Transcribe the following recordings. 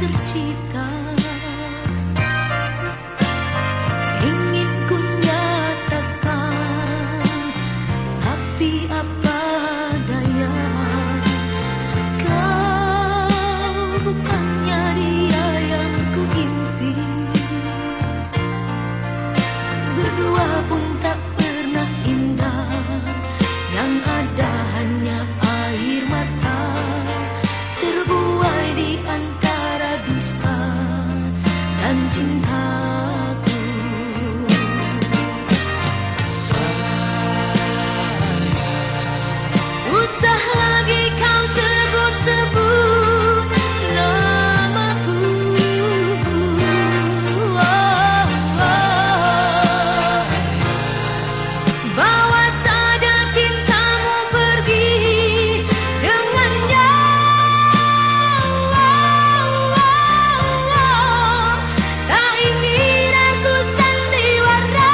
tercipta. Ingin ku nyatakan, tapi apa daya, kau bukannya dia yang ku impi. Berdua pun tak pernah indah, yang ada hanya air mata, terbuai di antara dusta dan cintaku. Usah lagi kau sebut-sebut namaku. Bawa saja cintamu pergi dengannya. Tak ingin aku sandiwara.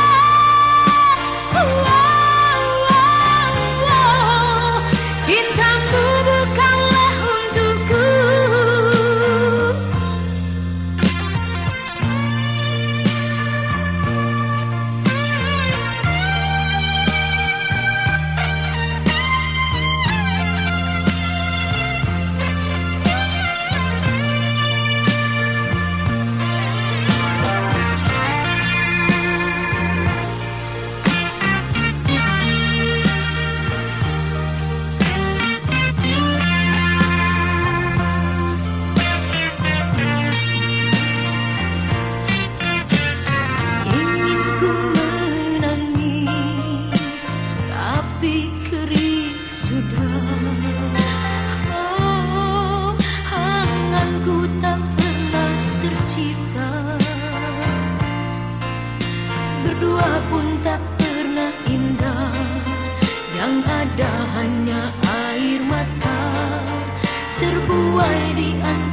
Cintamu bukanlah untukku. Ingin ku menangis, tapi kering sudah. Oh, anganku tak pernah tercipta. Berdua pun tak pernah indah, yang ada hanya air mata, terbuai di antara